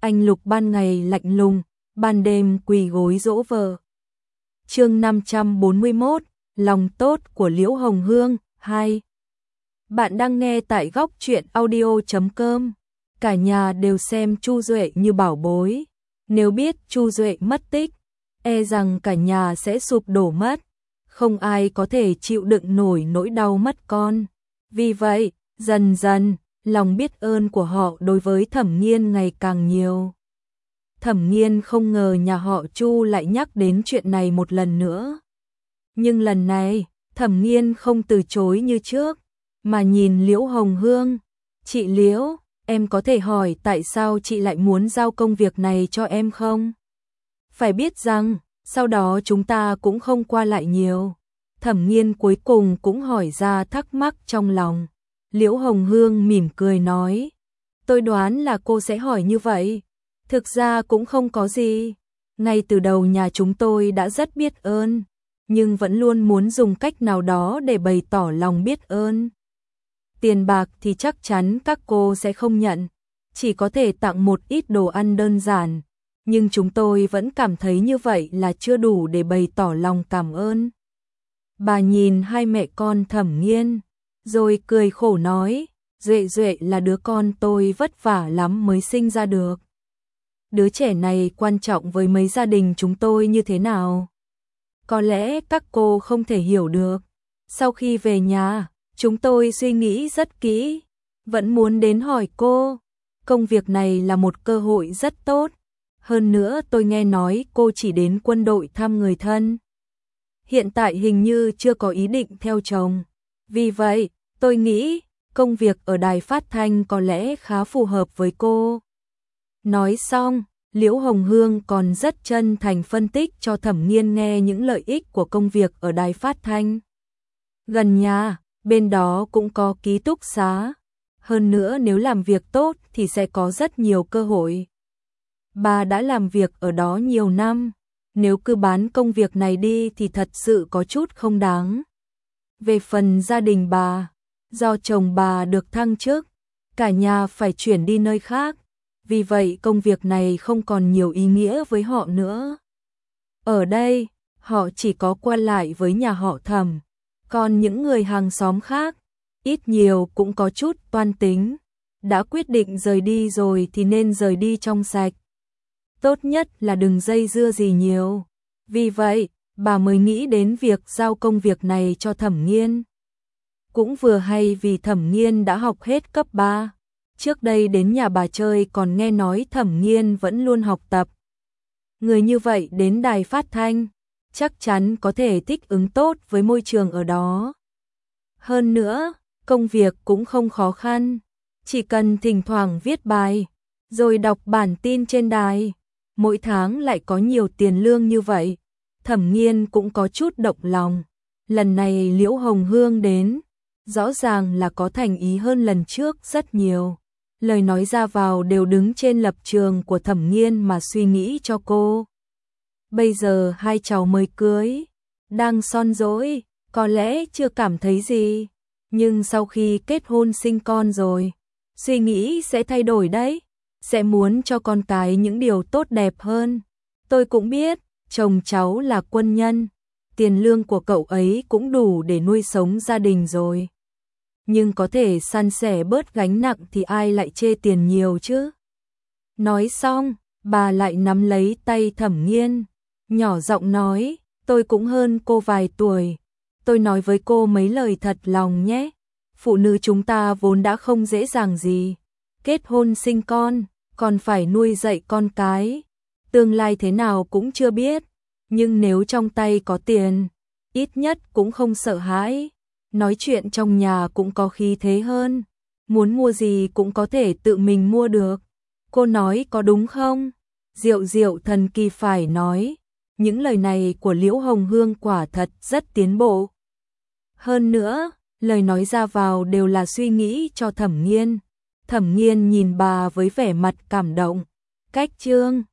anh Lục ban ngày lạnh lùng, ban đêm quỳ gối dỗ vợ. Chương 541, lòng tốt của Liễu Hồng Hương 2. Bạn đang nghe tại góc truyện audio.com. Cả nhà đều xem Chu Duệ như bảo bối. Nếu biết Chu Duệ mất tích, e rằng cả nhà sẽ sụp đổ mất. Không ai có thể chịu đựng nổi nỗi đau mất con. Vì vậy, dần dần, lòng biết ơn của họ đối với Thẩm Nghiên ngày càng nhiều. Thẩm Nghiên không ngờ nhà họ Chu lại nhắc đến chuyện này một lần nữa. Nhưng lần này, Thẩm Nghiên không từ chối như trước, mà nhìn Liễu Hồng Hương. Chị Liễu, em có thể hỏi tại sao chị lại muốn giao công việc này cho em không? Phải biết rằng, sau đó chúng ta cũng không qua lại nhiều. Thẩm Nghiên cuối cùng cũng hỏi ra thắc mắc trong lòng. Liễu Hồng Hương mỉm cười nói, tôi đoán là cô sẽ hỏi như vậy. Thực ra cũng không có gì. Ngay từ đầu nhà chúng tôi đã rất biết ơn, nhưng vẫn luôn muốn dùng cách nào đó để bày tỏ lòng biết ơn. Tiền bạc thì chắc chắn các cô sẽ không nhận, chỉ có thể tặng một ít đồ ăn đơn giản, nhưng chúng tôi vẫn cảm thấy như vậy là chưa đủ để bày tỏ lòng cảm ơn. Bà nhìn hai mẹ con Thẩm Nghiên, rồi cười khổ nói, Duệ Duệ là đứa con tôi vất vả lắm mới sinh ra được. Đứa trẻ này quan trọng với mấy gia đình chúng tôi như thế nào? Có lẽ các cô không thể hiểu được. Sau khi về nhà, chúng tôi suy nghĩ rất kỹ, vẫn muốn đến hỏi cô. Công việc này là một cơ hội rất tốt. Hơn nữa tôi nghe nói cô chỉ đến quân đội thăm người thân. Hiện tại hình như chưa có ý định theo chồng. Vì vậy, tôi nghĩ công việc ở đài phát thanh có lẽ khá phù hợp với cô. Nói xong, Liễu Hồng Hương còn rất chân thành phân tích cho Thẩm Nghiên nghe những lợi ích của công việc ở đài phát thanh. Gần nhà, bên đó cũng có ký túc xá. Hơn nữa nếu làm việc tốt thì sẽ có rất nhiều cơ hội. Bà đã làm việc ở đó nhiều năm. Nếu cứ bán công việc này đi thì thật sự có chút không đáng. Về phần gia đình bà, do chồng bà được thăng chức, cả nhà phải chuyển đi nơi khác. Vì vậy công việc này không còn nhiều ý nghĩa với họ nữa. Ở đây, họ chỉ có qua lại với nhà họ Thẩm. Còn những người hàng xóm khác, ít nhiều cũng có chút toan tính. Đã quyết định rời đi rồi thì nên rời đi trong sạch. Tốt nhất là đừng dây dưa gì nhiều. Vì vậy, bà mới nghĩ đến việc giao công việc này cho Thẩm Nghiên. Cũng vừa hay vì Thẩm Nghiên đã học hết cấp 3. Trước đây đến nhà bà chơi còn nghe nói Thẩm Nghiên vẫn luôn học tập. Người như vậy đến đài phát thanh, chắc chắn có thể thích ứng tốt với môi trường ở đó. Hơn nữa, công việc cũng không khó khăn. Chỉ cần thỉnh thoảng viết bài, rồi đọc bản tin trên đài. Mỗi tháng lại có nhiều tiền lương như vậy. Thẩm Nghiên cũng có chút động lòng. Lần này Liễu Hồng Hương đến, rõ ràng là có thành ý hơn lần trước rất nhiều. Lời nói ra vào đều đứng trên lập trường của Thẩm Nghiên mà suy nghĩ cho cô. Bây giờ hai cháu mới cưới, đang son dỗi, có lẽ chưa cảm thấy gì. Nhưng sau khi kết hôn sinh con rồi, suy nghĩ sẽ thay đổi đấy. Sẽ muốn cho con cái những điều tốt đẹp hơn. Tôi cũng biết, chồng cháu là quân nhân, tiền lương của cậu ấy cũng đủ để nuôi sống gia đình rồi. Nhưng có thể san sẻ bớt gánh nặng thì ai lại chê tiền nhiều chứ. Nói xong, bà lại nắm lấy tay Thẩm Nghiên, nhỏ giọng nói, tôi cũng hơn cô vài tuổi. Tôi nói với cô mấy lời thật lòng nhé. Phụ nữ chúng ta vốn đã không dễ dàng gì. Kết hôn sinh con, còn phải nuôi dạy con cái. Tương lai thế nào cũng chưa biết. Nhưng nếu trong tay có tiền, ít nhất cũng không sợ hãi. Nói chuyện trong nhà cũng có khí thế hơn. Muốn mua gì cũng có thể tự mình mua được. Cô nói có đúng không? Diệu diệu thần kỳ phải nói. Những lời này của Liễu Hồng Hương quả thật rất tiến bộ. Hơn nữa, lời nói ra vào đều là suy nghĩ cho Thẩm Nghiên. Thẩm Nghiên nhìn bà với vẻ mặt cảm động. Cách chương